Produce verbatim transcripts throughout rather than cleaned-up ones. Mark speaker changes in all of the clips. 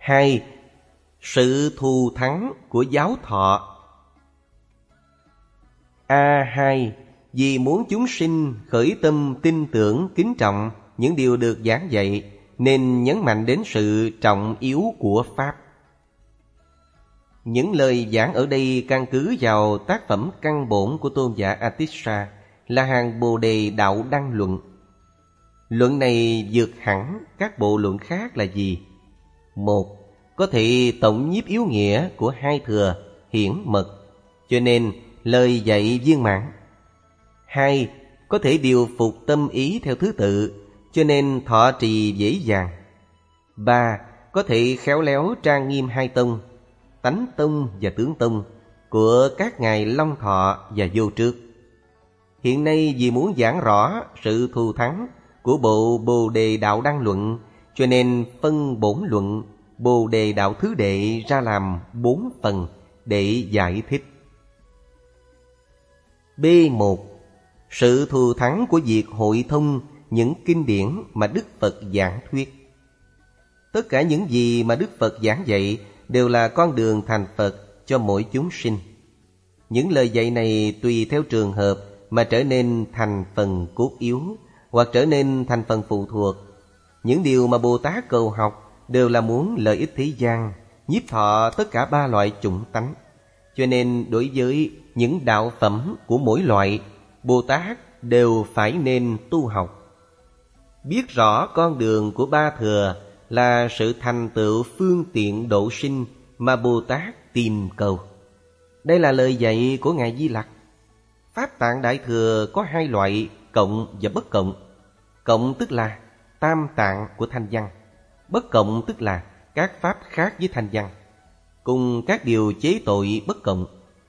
Speaker 1: Hai, sự thù thắng của giáo thọ. A hai, vì muốn chúng sinh khởi tâm tin tưởng kính trọng những điều được giảng dạy, nên nhấn mạnh đến sự trọng yếu của Pháp. Những lời giảng ở đây căn cứ vào tác phẩm căn bổn của tôn giả Atisha là hàng Bồ Đề Đạo Đăng Luận. Luận này vượt hẳn các bộ luận khác là gì? Một, có thể tổng nhiếp yếu nghĩa của hai thừa, hiển mật, cho nên lời dạy viên mãn. Hai, có thể điều phục tâm ý theo thứ tự, cho nên thọ trì dễ dàng. Ba, có thể khéo léo trang nghiêm hai tông, tánh tông và tướng tông, của các ngài Long Thọ và Vô Trước. Hiện nay vì muốn giảng rõ sự thù thắng của bộ Bồ Đề Đạo Đăng Luận, cho nên phân bổn luận Bồ Đề Đạo Thứ Đệ ra làm bốn phần để giải thích. B một. Sự thù thắng của việc hội thông những kinh điển mà Đức Phật giảng thuyết. Tất cả những gì mà Đức Phật giảng dạy đều là con đường thành Phật cho mỗi chúng sinh. Những lời dạy này tùy theo trường hợp mà trở nên thành phần cốt yếu, hoặc trở nên thành phần phụ thuộc. Những điều mà Bồ Tát cầu học đều là muốn lợi ích thế gian, nhiếp thọ tất cả ba loại chủng tánh. Cho nên đối với những đạo phẩm của mỗi loại, Bồ Tát đều phải nên tu học. Biết rõ con đường của ba thừa là sự thành tựu phương tiện độ sinh mà Bồ Tát tìm cầu. Đây là lời dạy của Ngài Di Lặc. Pháp Tạng Đại Thừa có hai loại, cộng và bất cộng. Cộng tức là tam tạng của thanh văn, bất cộng tức là các pháp khác với thanh văn, cùng các điều chế tội bất cộng.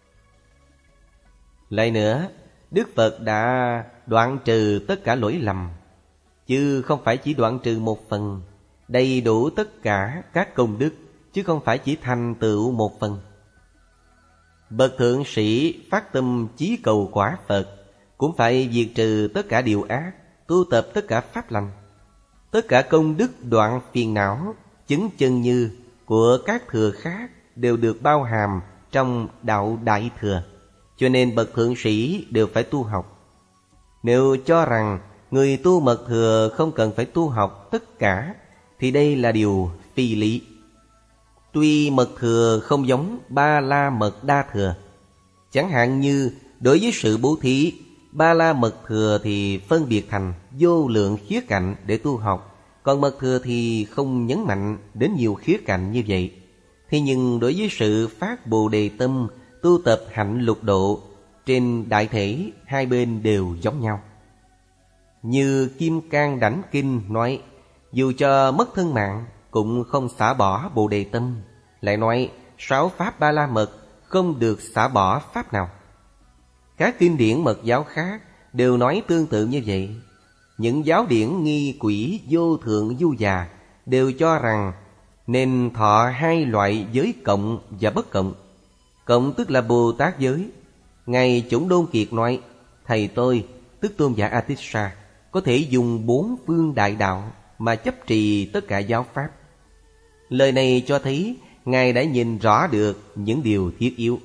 Speaker 1: Lại nữa, Đức Phật đã đoạn trừ tất cả lỗi lầm, chứ không phải chỉ đoạn trừ một phần, đầy đủ tất cả các công đức, chứ không phải chỉ thành tựu một phần. Bậc thượng sĩ phát tâm chí cầu quả Phật cũng phải diệt trừ tất cả điều ác, tu tập tất cả pháp lành. Tất cả công đức đoạn phiền não, chứng chân như của các thừa khác đều được bao hàm trong đạo Đại Thừa. Cho nên bậc thượng sĩ đều phải tu học. Nếu cho rằng người tu mật thừa không cần phải tu học tất cả, thì đây là điều phi lý. Tuy mật thừa không giống ba la mật đa thừa. Chẳng hạn như đối với sự bố thí, ba la mật thừa thì phân biệt thành vô lượng khía cạnh để tu học, còn mật thừa thì không nhấn mạnh đến nhiều khía cạnh như vậy. Thế nhưng đối với sự phát Bồ Đề tâm, tu tập hạnh lục độ, trên đại thể hai bên đều giống nhau. Như Kim Cang Đảnh Kinh nói, dù cho mất thân mạng cũng không xả bỏ Bồ Đề tâm. Lại nói sáu pháp ba la mật không được xả bỏ pháp nào. Các kinh điển mật giáo khác đều nói tương tự như vậy. Những giáo điển nghi quỷ vô thượng du già đều cho rằng nên thọ hai loại giới cộng và bất cộng. Cộng tức là Bồ Tát giới. Ngài Chủng Đôn Kiệt nói, thầy tôi, tức tôn giả Atisha, có thể dùng bốn phương đại đạo mà chấp trì tất cả giáo pháp. Lời này cho thấy Ngài đã nhìn rõ được những điều thiết yếu.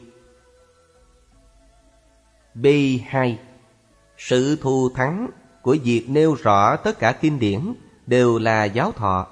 Speaker 1: B hai. Sự thù thắng của việc nêu rõ tất cả kinh điển đều là giáo thọ.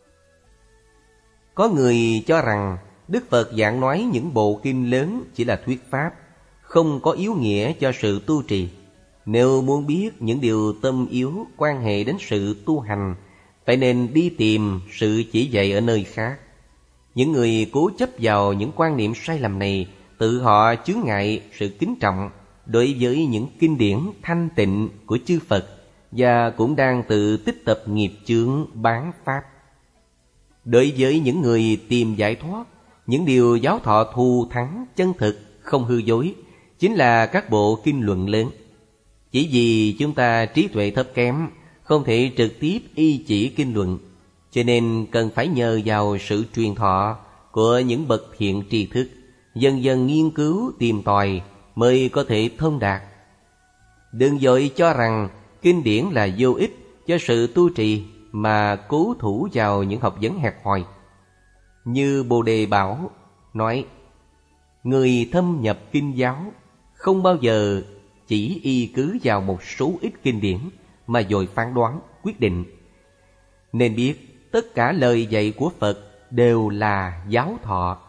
Speaker 1: Có người cho rằng Đức Phật giảng nói những bộ kinh lớn chỉ là thuyết pháp, không có yếu nghĩa cho sự tu trì. Nếu muốn biết những điều tâm yếu quan hệ đến sự tu hành, phải nên đi tìm sự chỉ dạy ở nơi khác. Những người cố chấp vào những quan niệm sai lầm này, tự họ chướng ngại sự kính trọng đối với những kinh điển thanh tịnh của chư Phật, và cũng đang tự tích tập nghiệp chướng bán pháp. Đối với những người tìm giải thoát, những điều giáo thọ thù thắng chân thực, không hư dối, chính là các bộ kinh luận lớn. Chỉ vì chúng ta trí tuệ thấp kém, không thể trực tiếp y chỉ kinh luận, cho nên cần phải nhờ vào sự truyền thọ của những bậc thiện tri thức, dần dần nghiên cứu tìm tòi mới có thể thông đạt. Đừng vội cho rằng kinh điển là vô ích cho sự tu trì mà cố thủ vào những học vấn hẹp hòi. Như Bồ Đề Bảo nói, người thâm nhập kinh giáo không bao giờ chỉ y cứ vào một số ít kinh điển mà vội phán đoán, quyết định. Nên biết tất cả lời dạy của Phật đều là giáo thọ.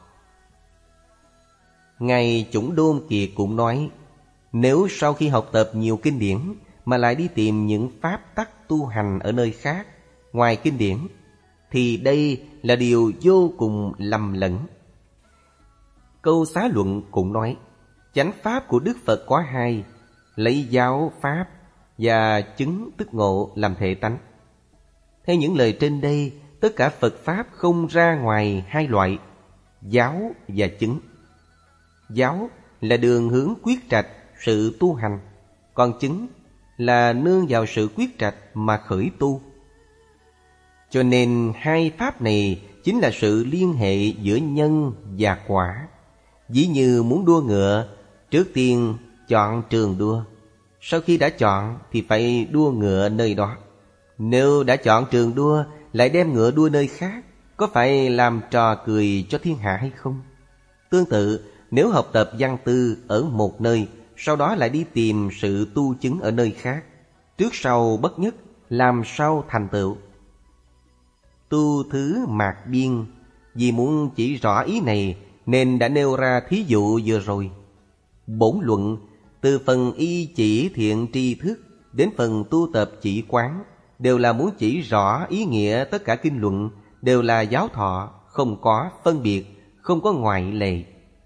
Speaker 1: Ngài Chủng Đôn Kiệt cũng nói, nếu sau khi học tập nhiều kinh điển mà lại đi tìm những pháp tắc tu hành ở nơi khác ngoài kinh điển, thì đây là điều vô cùng lầm lẫn. Câu Xá Luận cũng nói, chánh pháp của Đức Phật có hai, lấy giáo pháp và chứng tức ngộ làm thể tánh. Theo những lời trên đây, tất cả Phật pháp không ra ngoài hai loại, giáo và chứng. Giáo là đường hướng quyết trạch sự tu hành, còn chứng là nương vào sự quyết trạch mà khởi tu. Cho nên hai pháp này chính là sự liên hệ giữa nhân và quả. Ví như muốn đua ngựa, trước tiên chọn trường đua. Sau khi đã chọn thì phải đua ngựa nơi đó. Nếu đã chọn trường đua lại đem ngựa đua nơi khác, có phải làm trò cười cho thiên hạ hay không? Tương tự, nếu học tập văn tư ở một nơi, sau đó lại đi tìm sự tu chứng ở nơi khác, trước sau bất nhất, làm sao thành tựu? Tu Thứ Mạc Biên vì muốn chỉ rõ ý này nên đã nêu ra thí dụ vừa rồi. Bổn luận từ phần y chỉ thiện tri thức đến phần tu tập chỉ quán đều là muốn chỉ rõ ý nghĩa tất cả kinh luận đều là giáo thọ, không có phân biệt, không có ngoại lệ.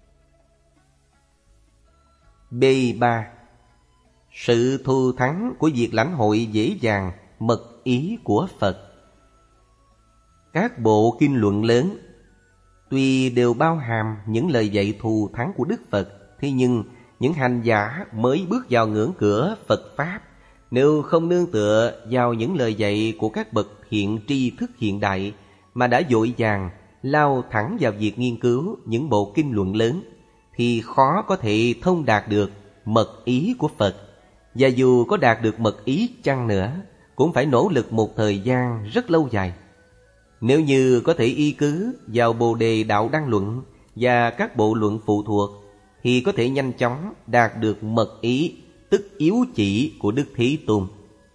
Speaker 1: B ba. Sự thù thắng của việc lãnh hội dễ dàng mật ý của Phật. Các bộ kinh luận lớn tuy đều bao hàm những lời dạy thù thắng của Đức Phật, thế nhưng những hành giả mới bước vào ngưỡng cửa Phật Pháp, nếu không nương tựa vào những lời dạy của các bậc hiện tri thức hiện đại mà đã vội vàng lao thẳng vào việc nghiên cứu những bộ kinh luận lớn, thì khó có thể thông đạt được mật ý của Phật. Và dù có đạt được mật ý chăng nữa, cũng phải nỗ lực một thời gian rất lâu dài. Nếu như có thể y cứ vào Bồ Đề Đạo Đăng Luận và các bộ luận phụ thuộc, thì có thể nhanh chóng đạt được mật ý, tức yếu chỉ của Đức Thế Tôn.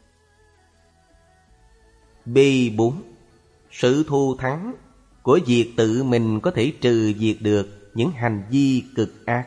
Speaker 1: B bốn. Sự thù thắng của việc tự mình có thể trừ diệt được những hành vi cực ác.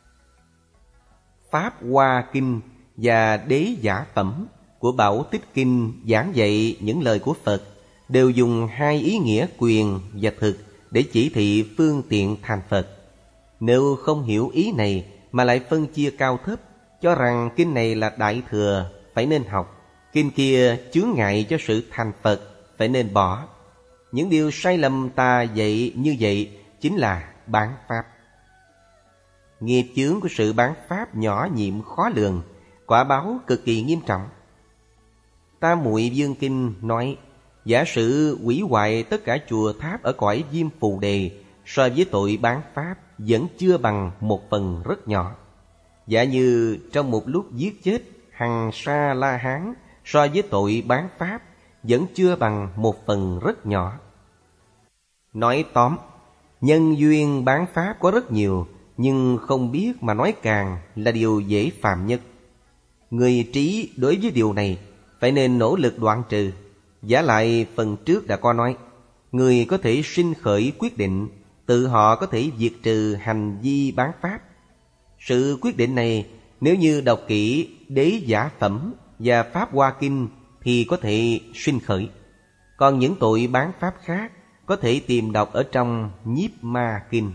Speaker 1: Pháp Hoa Kinh và Đế Giả Phẩm của Bảo Tích Kinh giảng dạy những lời của Phật đều dùng hai ý nghĩa quyền và thực để chỉ thị phương tiện thành Phật. Nếu không hiểu ý này mà lại phân chia cao thấp, cho rằng kinh này là đại thừa, phải nên học, kinh kia chướng ngại cho sự thành Phật, phải nên bỏ. Những điều sai lầm ta dạy như vậy chính là bán pháp. Nghiệp chướng của sự bán pháp nhỏ nhiệm khó lường, quả báo cực kỳ nghiêm trọng. Tam Muội Dương Kinh nói, giả sử hủy hoại tất cả chùa tháp ở cõi Diêm Phù Đề, so với tội bán pháp vẫn chưa bằng một phần rất nhỏ. Giả như trong một lúc giết chết hằng sa la hán, so với tội bán pháp vẫn chưa bằng một phần rất nhỏ. Nói tóm, nhân duyên bán pháp có rất nhiều, nhưng không biết mà nói càng là điều dễ phạm nhất. Người trí đối với điều này phải nên nỗ lực đoạn trừ. Giả lại phần trước đã có nói, người có thể sinh khởi quyết định, tự họ có thể diệt trừ hành vi bán pháp. Sự quyết định này nếu như đọc kỹ Đế Giả Phẩm và Pháp Hoa Kinh thì có thể sinh khởi. Còn những tội bán pháp khác có thể tìm đọc ở trong Nhiếp Ma Kinh.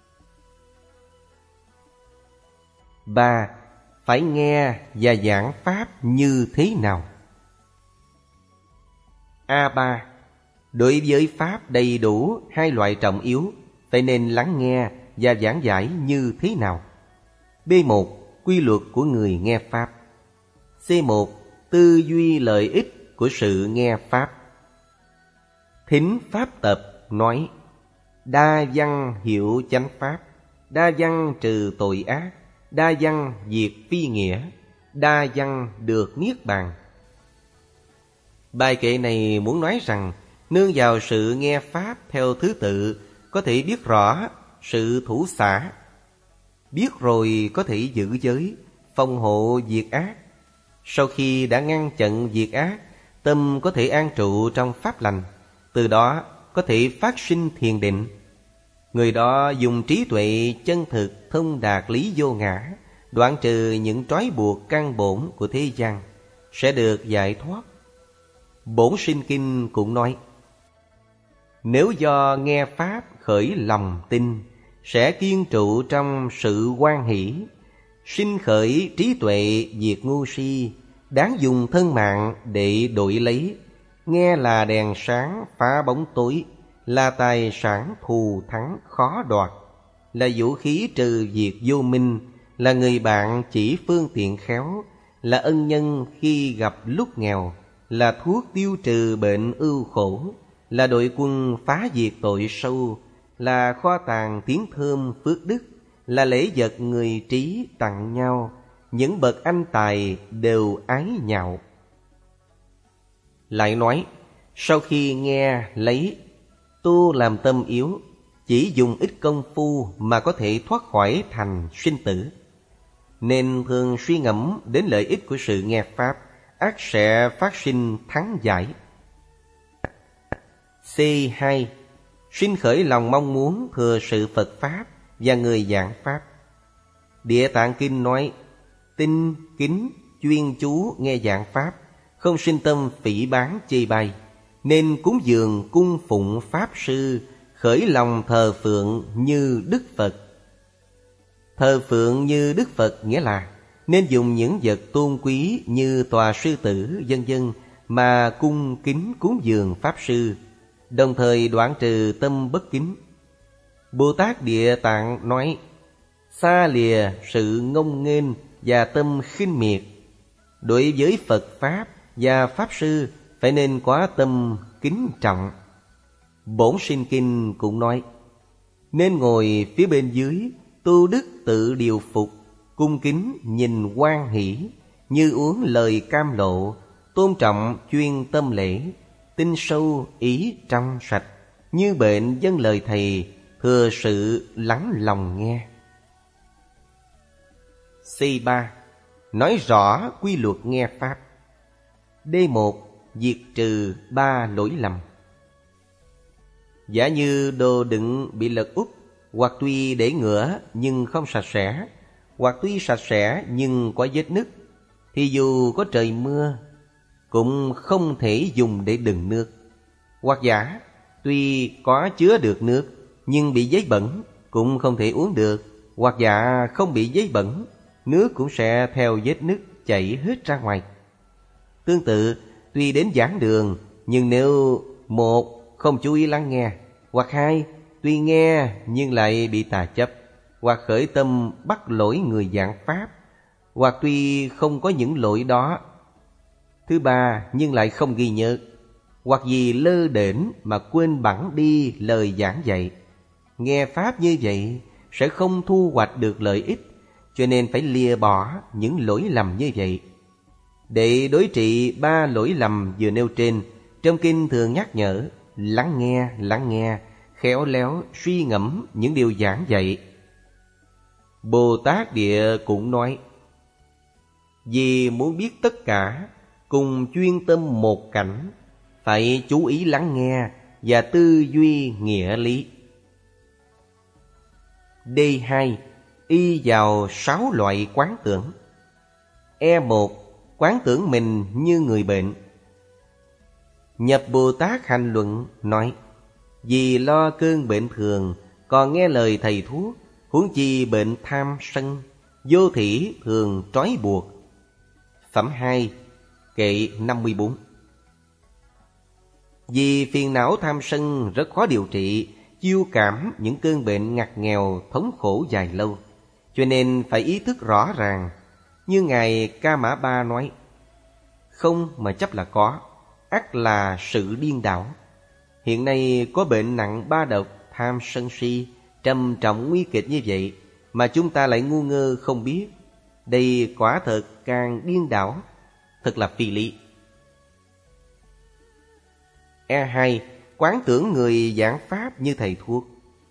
Speaker 1: Ba. Phải nghe và giảng pháp như thế nào? A ba. Đối với pháp đầy đủ hai loại trọng yếu, phải nên lắng nghe và giảng giải như thế nào? B một. Quy luật của người nghe pháp. C một. Tư duy lợi ích của sự nghe pháp. Thính Pháp Tập nói, đa văn hiệu chánh pháp, đa văn trừ tội ác, đa văn diệt phi nghĩa, đa văn được niết bàn. Bài kệ này muốn nói rằng nương vào sự nghe pháp theo thứ tự có thể biết rõ sự thủ xả. Biết rồi có thể giữ giới, phòng hộ diệt ác. Sau khi đã ngăn chặn diệt ác, tâm có thể an trụ trong pháp lành, từ đó có thể phát sinh thiền định. Người đó dùng trí tuệ chân thực thông đạt lý vô ngã, đoạn trừ những trói buộc căn bổn của thế gian, sẽ được giải thoát. Bổn Sinh Kinh cũng nói, nếu do nghe pháp khởi lòng tin, sẽ kiên trụ trong sự hoan hỷ, sinh khởi trí tuệ diệt ngu si, đáng dùng thân mạng để đổi lấy. Nghe là đèn sáng phá bóng tối, là tài sản thù thắng khó đoạt, là vũ khí trừ diệt vô minh, là người bạn chỉ phương tiện khéo, là ân nhân khi gặp lúc nghèo, là thuốc tiêu trừ bệnh ưu khổ, là đội quân phá diệt tội sâu, là kho tàng tiếng thơm phước đức, là lễ vật người trí tặng nhau. Những bậc anh tài đều ái nhạo. Lại nói, sau khi nghe lấy, tu làm tâm yếu, chỉ dùng ít công phu mà có thể thoát khỏi thành sinh tử, nên thường suy ngẫm đến lợi ích của sự nghe pháp, ắt sẽ phát sinh thắng giải. C hai. Sinh khởi lòng mong muốn thừa sự Phật Pháp và người giảng Pháp. Địa Tạng Kinh nói, tinh, kính, chuyên chú nghe giảng Pháp, không sinh tâm phỉ báng chê bai, nên cúng dường cung phụng Pháp Sư, khởi lòng thờ phượng như Đức Phật. Thờ phượng như Đức Phật nghĩa là nên dùng những vật tôn quý như tòa sư tử vân vân mà cung kính cúng dường Pháp Sư, đồng thời đoạn trừ tâm bất kính. Bồ Tát Địa Tạng nói, xa lìa sự ngông nghênh và tâm khinh miệt. Đối với Phật Pháp và Pháp Sư phải nên có tâm kính trọng. Bổn Sinh Kinh cũng nói, nên ngồi phía bên dưới, tu đức tự điều phục, cung kính nhìn hoan hỷ, như uống lời cam lộ, tôn trọng chuyên tâm lễ, tin sâu ý trong sạch, như bệnh dâng lời thầy, thừa sự lắng lòng nghe. C ba. Nói rõ quy luật nghe pháp. D một. Diệt trừ ba lỗi lầm. Giả như đồ đựng bị lật úp, hoặc tuy để ngửa nhưng không sạch sẽ, hoặc tuy sạch sẽ nhưng có vết nứt, thì dù có trời mưa cũng không thể dùng để đựng nước. Hoặc giả tuy có chứa được nước nhưng bị giấy bẩn cũng không thể uống được. Hoặc giả không bị giấy bẩn, nước cũng sẽ theo vết nứt chảy hết ra ngoài. Tương tự, tuy đến giảng đường, nhưng nếu một không chú ý lắng nghe, hoặc hai tuy nghe nhưng lại bị tà chấp, hoặc khởi tâm bắt lỗi người giảng pháp, hoặc tuy không có những lỗi đó, thứ ba nhưng lại không ghi nhớ, hoặc vì lơ đễnh mà quên bẵng đi lời giảng dạy, nghe pháp như vậy sẽ không thu hoạch được lợi ích, cho nên phải lìa bỏ những lỗi lầm như vậy. Để đối trị ba lỗi lầm vừa nêu trên, trong kinh thường nhắc nhở lắng nghe, lắng nghe, khéo léo suy ngẫm những điều giảng dạy. Bồ Tát Địa cũng nói, vì muốn biết tất cả, cùng chuyên tâm một cảnh, phải chú ý lắng nghe và tư duy nghĩa lý. D hai. Y vào sáu loại quán tưởng. E một. Quán tưởng mình như người bệnh. Nhập Bồ Tát Hành Luận nói, vì lo cơn bệnh thường, còn nghe lời thầy thuốc, huống chi bệnh tham sân, vô thỉ thường trói buộc. Phẩm hai, kệ năm mươi bốn. Vì phiền não tham sân rất khó điều trị, chiêu cảm những cơn bệnh ngặt nghèo thống khổ dài lâu, cho nên phải ý thức rõ ràng. Như Ngài Ca Mã Ba nói, không mà chấp là có, ắt là sự điên đảo. Hiện nay có bệnh nặng ba độc, tham sân si, trầm trọng nguy kịch như vậy, mà chúng ta lại ngu ngơ không biết. Đây quả thật càng điên đảo, thật là phi lý. E hai. Quán tưởng người giảng pháp như thầy thuốc.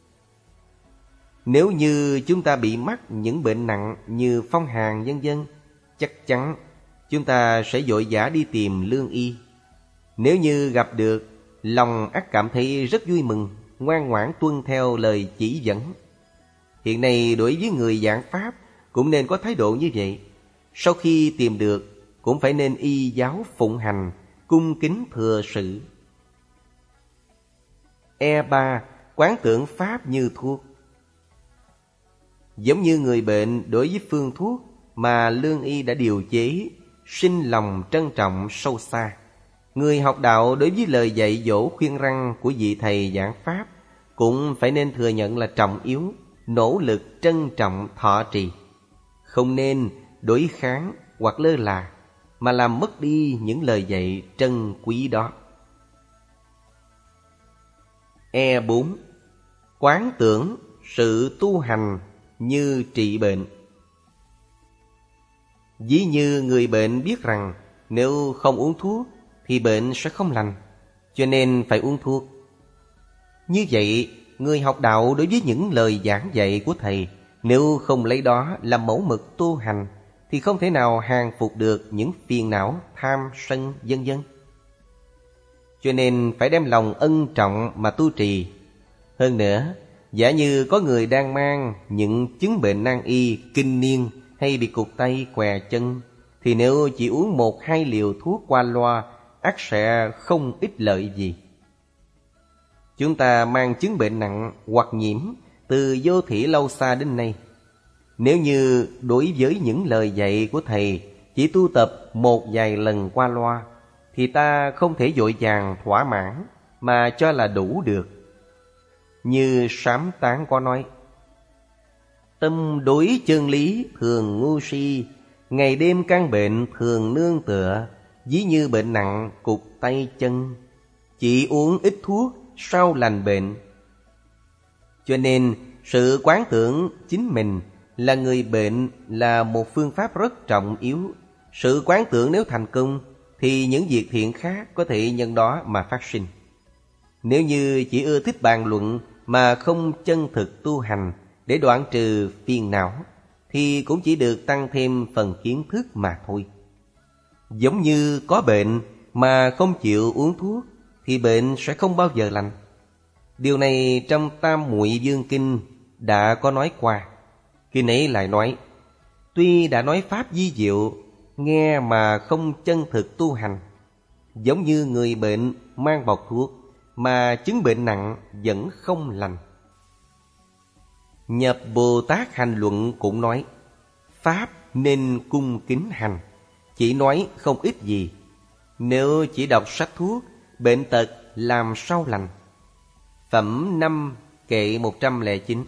Speaker 1: Nếu như chúng ta bị mắc những bệnh nặng như phong hàn vân vân, chắc chắn chúng ta sẽ vội vã đi tìm lương y. Nếu như gặp được, lòng ắt cảm thấy rất vui mừng, ngoan ngoãn tuân theo lời chỉ dẫn. Hiện nay đối với người giảng pháp cũng nên có thái độ như vậy. Sau khi tìm được, cũng phải nên y giáo phụng hành, cung kính thừa sự. E ba. Quán tưởng pháp như thuốc. Giống như người bệnh đối với phương thuốc mà lương y đã điều chế, sinh lòng trân trọng sâu xa. Người học đạo đối với lời dạy dỗ khuyên răn của vị thầy giảng pháp cũng phải nên thừa nhận là trọng yếu, nỗ lực trân trọng thọ trì. Không nên đối kháng hoặc lơ là, mà làm mất đi những lời dạy trân quý đó. E bốn. Quán tưởng sự tu hành như trị bệnh. Ví như người bệnh biết rằng nếu không uống thuốc thì bệnh sẽ không lành, cho nên phải uống thuốc. Như vậy, người học đạo đối với những lời giảng dạy của thầy, nếu không lấy đó làm mẫu mực tu hành thì không thể nào hàng phục được những phiền não, tham, sân, vân vân. Cho nên phải đem lòng ân trọng mà tu trì. Hơn nữa, giả như có người đang mang những chứng bệnh nan y, kinh niên hay bị cụt tay, què chân, thì nếu chỉ uống một hai liều thuốc qua loa, ắt sẽ không ích lợi gì. Chúng ta mang chứng bệnh nặng hoặc nhiễm từ vô thỉ lâu xa đến nay. Nếu như đối với những lời dạy của thầy chỉ tu tập một vài lần qua loa, thì ta không thể vội vàng thỏa mãn mà cho là đủ được. Như Sám Tán có nói: tâm đối chân lý thường ngu si, ngày đêm căn bệnh thường nương tựa, ví như bệnh nặng cụt tay chân, chỉ uống ít thuốc sao lành bệnh. Cho nên sự quán tưởng chính mình là người bệnh là một phương pháp rất trọng yếu. Sự quán tưởng nếu thành công thì những việc thiện khác có thể nhân đó mà phát sinh. Nếu như chỉ ưa thích bàn luận mà không chân thực tu hành để đoạn trừ phiền não, thì cũng chỉ được tăng thêm phần kiến thức mà thôi. Giống như có bệnh mà không chịu uống thuốc thì bệnh sẽ không bao giờ lành. Điều này trong Tam Muội Dương Kinh đã có nói qua. Kinh ấy lại nói: tuy đã nói pháp vi diệu, nghe mà không chân thực tu hành, giống như người bệnh mang bọc thuốc mà chứng bệnh nặng vẫn không lành. Nhập Bồ Tát Hành Luận cũng nói: pháp nên cung kính hành, chỉ nói không ít gì. Nếu chỉ đọc sách thuốc, bệnh tật làm sao lành. Phẩm năm kệ một trăm lẻ chín.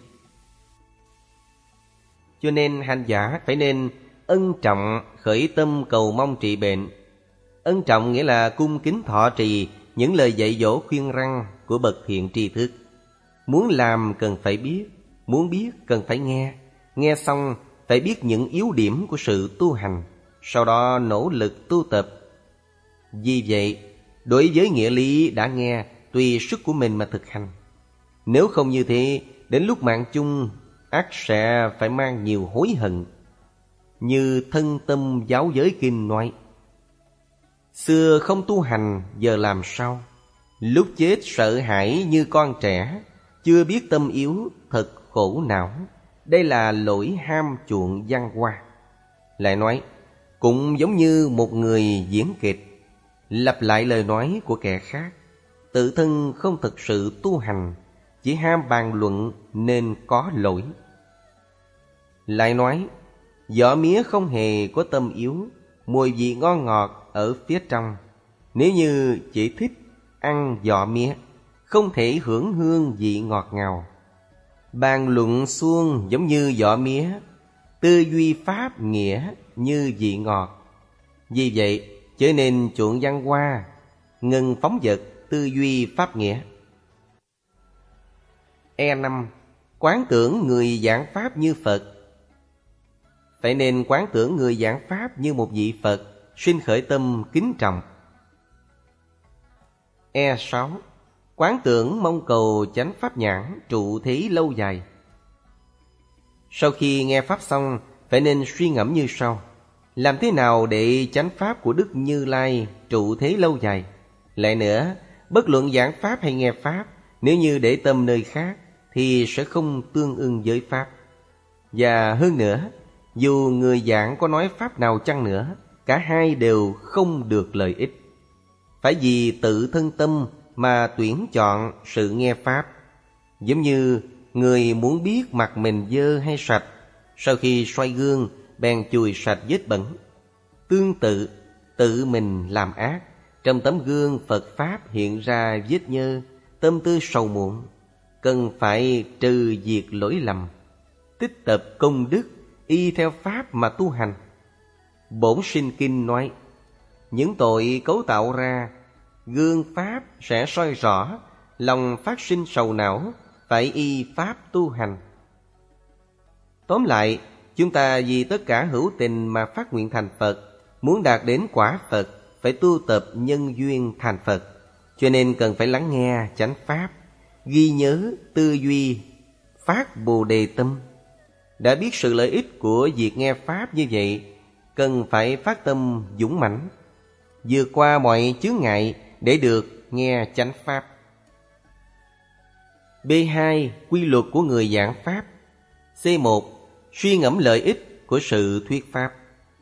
Speaker 1: Cho nên hành giả phải nên ân trọng khởi tâm cầu mong trị bệnh. Ân trọng nghĩa là cung kính thọ trì những lời dạy dỗ khuyên răn của bậc thiện tri thức. Muốn làm cần phải biết, muốn biết cần phải nghe. Nghe xong phải biết những yếu điểm của sự tu hành, sau đó nỗ lực tu tập. Vì vậy, đối với nghĩa lý đã nghe, tùy sức của mình mà thực hành. Nếu không như thế, đến lúc mạng chung ắt sẽ phải mang nhiều hối hận. Như Thân Tâm Giáo Giới Kinh nói: xưa không tu hành, giờ làm sao? Lúc chết sợ hãi như con trẻ, chưa biết tâm yếu, thật khổ não. Đây là lỗi ham chuộng văn hoa. Lại nói, cũng giống như một người diễn kịch, lặp lại lời nói của kẻ khác, tự thân không thực sự tu hành, chỉ ham bàn luận nên có lỗi. Lại nói, vỏ mía không hề có tâm yếu, mùi vị ngon ngọt ở phía trong. Nếu như chỉ thích ăn vỏ mía, không thể hưởng hương vị ngọt ngào. Bàn luận suông giống như vỏ mía, tư duy pháp nghĩa như vị ngọt. Vì vậy, chớ nên chuộng văn hoa, ngừng phóng dật tư duy pháp nghĩa. E năm. Quán tưởng người giảng pháp như Phật. Phải nên quán tưởng người giảng pháp như một vị Phật, sinh khởi tâm kính trọng. E sáu. Quán tưởng mong cầu chánh pháp nhãn trụ thí lâu dài. Sau khi nghe Pháp xong, phải nên suy ngẫm như sau: làm thế nào để chánh Pháp của Đức Như Lai trụ thế lâu dài? Lại nữa, bất luận giảng Pháp hay nghe Pháp, nếu như để tâm nơi khác thì sẽ không tương ưng với Pháp. Và hơn nữa, dù người giảng có nói Pháp nào chăng nữa, cả hai đều không được lợi ích. Phải vì tự thân tâm mà tuyển chọn sự nghe Pháp. Giống như người muốn biết mặt mình dơ hay sạch, sau khi soi gương bèn chùi sạch vết bẩn. Tương tự, tự mình làm ác, trong tấm gương Phật Pháp hiện ra vết nhơ, tâm tư sầu muộn, cần phải trừ diệt lỗi lầm, tích tập công đức, y theo Pháp mà tu hành. Bổn Sinh Kinh nói, những tội cấu tạo ra, gương Pháp sẽ soi rõ, lòng phát sinh sầu não, phải y Pháp tu hành. Tóm lại, chúng ta vì tất cả hữu tình mà phát nguyện thành Phật, muốn đạt đến quả Phật, phải tu tập nhân duyên thành Phật. Cho nên cần phải lắng nghe chánh Pháp, ghi nhớ, tư duy, phát Bồ Đề tâm. Đã biết sự lợi ích của việc nghe Pháp như vậy, cần phải phát tâm dũng mãnh, vượt qua mọi chướng ngại để được nghe chánh Pháp. B hai. Quy luật của người giảng Pháp. C một. Suy ngẫm lợi ích của sự thuyết Pháp.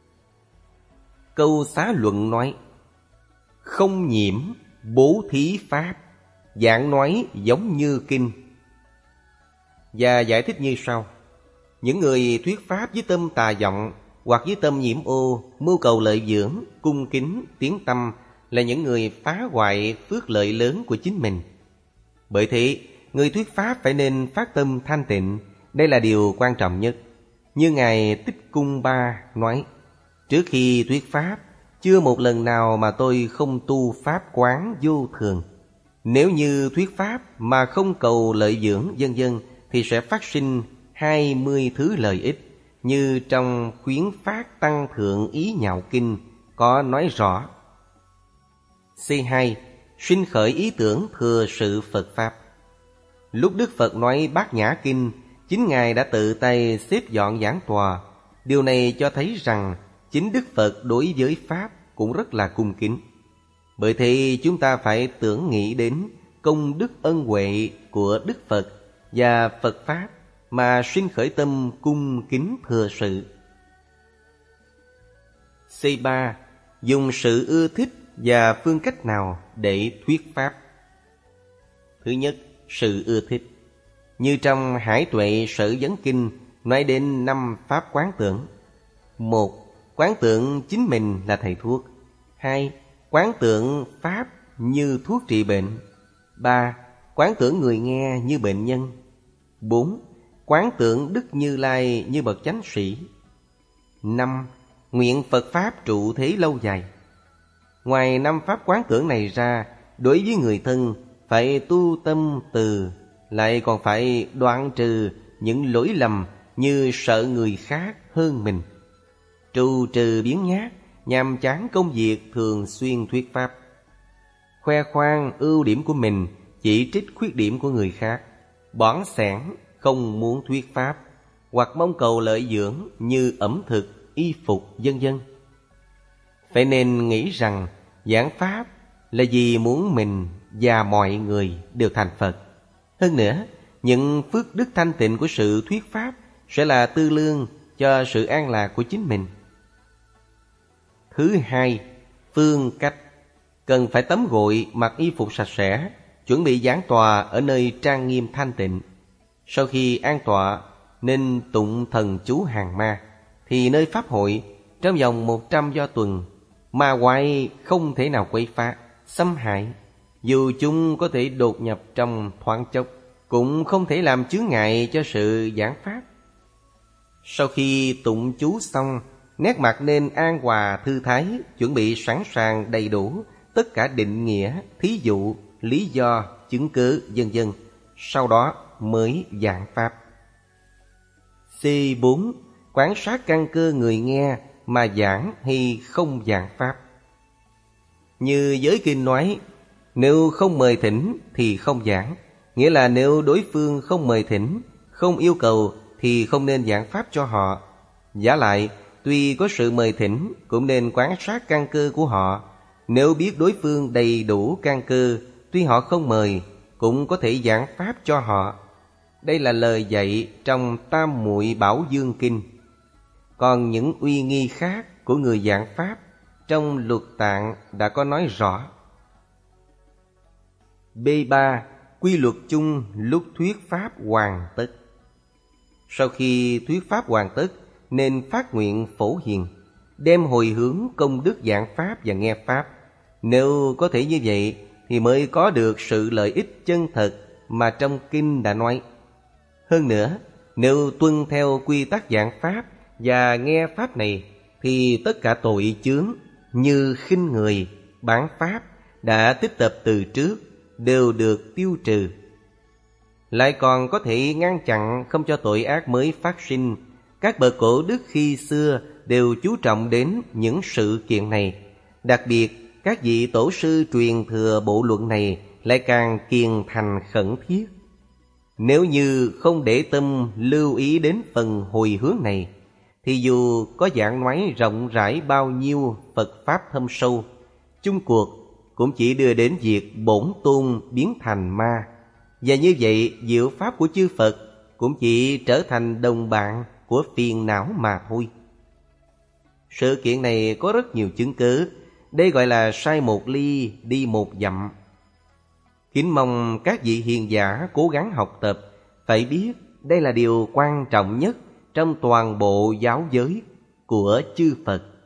Speaker 1: Câu Xá Luận nói, không nhiễm bố thí Pháp, giảng nói giống như kinh. Và giải thích như sau: những người thuyết Pháp với tâm tà vọng hoặc với tâm nhiễm ô, mưu cầu lợi dưỡng, cung kính, tiếng tâm là những người phá hoại phước lợi lớn của chính mình. Bởi thế, người thuyết Pháp phải nên phát tâm thanh tịnh, đây là điều quan trọng nhất. Như Ngài Tích Cung Ba nói, trước khi thuyết Pháp, chưa một lần nào mà tôi không tu Pháp quán vô thường. Nếu như thuyết Pháp mà không cầu lợi dưỡng vân vân thì sẽ phát sinh hai mươi thứ lợi ích, như trong khuyến phát tăng thượng ý nhạo kinh có nói rõ. C hai. Sinh khởi ý tưởng thừa sự Phật Pháp. Lúc Đức Phật nói Bát Nhã Kinh, chính Ngài đã tự tay xếp dọn giảng tòa. Điều này cho thấy rằng chính Đức Phật đối với Pháp cũng rất là cung kính. Bởi thế chúng ta phải tưởng nghĩ đến công đức ân huệ của Đức Phật và Phật Pháp mà sinh khởi tâm cung kính thừa sự. C ba. Dùng sự ưa thích và phương cách nào để thuyết Pháp. Thứ nhất, sự ưa thích. Như trong Hải Tuệ Sở Vấn Kinh nói đến năm pháp quán tưởng. Một. Quán tưởng chính mình là thầy thuốc. Hai. Quán tưởng Pháp như thuốc trị bệnh. Ba. Quán tưởng người nghe như bệnh nhân. Bốn. Quán tưởng Đức Như Lai như bậc chánh sĩ. Năm. Nguyện Phật Pháp trụ thế lâu dài. Ngoài năm pháp quán tưởng này ra, đối với người thân phải tu tâm từ, lại còn phải đoạn trừ những lỗi lầm như sợ người khác hơn mình, trụ trừ biếng nhác, nhàm chán công việc thường xuyên thuyết Pháp, khoe khoang ưu điểm của mình, chỉ trích khuyết điểm của người khác, bỏn sẻn không muốn thuyết Pháp, hoặc mong cầu lợi dưỡng như ẩm thực, y phục, vân vân. Phải nên nghĩ rằng giảng Pháp là vì muốn mình và mọi người đều thành Phật. Hơn nữa, những phước đức thanh tịnh của sự thuyết Pháp sẽ là tư lương cho sự an lạc của chính mình. Thứ hai, phương cách. Cần phải tắm gội, mặc y phục sạch sẽ, chuẩn bị giảng tòa ở nơi trang nghiêm thanh tịnh. Sau khi an tọa, nên tụng thần chú hàng ma, thì nơi pháp hội trong vòng một trăm do tuần, ma quái không thể nào quấy phá, xâm hại. Dù chúng có thể đột nhập trong thoáng chốc, cũng không thể làm chướng ngại cho sự giảng Pháp. Sau khi tụng chú xong, nét mặt nên an hòa thư thái, chuẩn bị sẵn sàng đầy đủ tất cả định nghĩa, thí dụ, lý do, chứng cớ, vân vân. Sau đó mới giảng Pháp. C bốn. Quan sát căn cơ người nghe mà giảng hay không giảng Pháp. Như giới kinh nói, nếu không mời thỉnh thì không giảng. Nghĩa là nếu đối phương không mời thỉnh, không yêu cầu thì không nên giảng pháp cho họ. Vả lại, tuy có sự mời thỉnh, cũng nên quan sát căn cơ của họ. Nếu biết đối phương đầy đủ căn cơ, tuy họ không mời, cũng có thể giảng pháp cho họ. Đây là lời dạy trong Tam Muội Bảo Dương Kinh. Còn những uy nghi khác của người giảng pháp trong Luật Tạng đã có nói rõ. B ba. Quy luật chung lúc thuyết pháp hoàn tất. Sau khi thuyết pháp hoàn tất, nên phát nguyện phổ hiền, đem hồi hướng công đức giảng pháp và nghe pháp. Nếu có thể như vậy thì mới có được sự lợi ích chân thật mà trong kinh đã nói. Hơn nữa, nếu tuân theo quy tắc giảng pháp và nghe pháp này, thì tất cả tội chướng như khinh người, bán pháp đã tích tập từ trước đều được tiêu trừ. Lại còn có thể ngăn chặn không cho tội ác mới phát sinh. Các bậc cổ đức khi xưa đều chú trọng đến những sự kiện này. Đặc biệt, các vị tổ sư truyền thừa bộ luận này lại càng kiên thành khẩn thiết. Nếu như không để tâm lưu ý đến phần hồi hướng này, thì dù có giảng nói rộng rãi bao nhiêu Phật Pháp thâm sâu, chung cuộc cũng chỉ đưa đến việc bổn tôn biến thành ma. Và như vậy, diệu Pháp của chư Phật cũng chỉ trở thành đồng bạn của phiền não mà thôi. Sự kiện này có rất nhiều chứng cứ. Đây gọi là sai một ly đi một dặm. Kính mong các vị hiền giả cố gắng học tập, phải biết đây là điều quan trọng nhất trong toàn bộ giáo giới của chư Phật.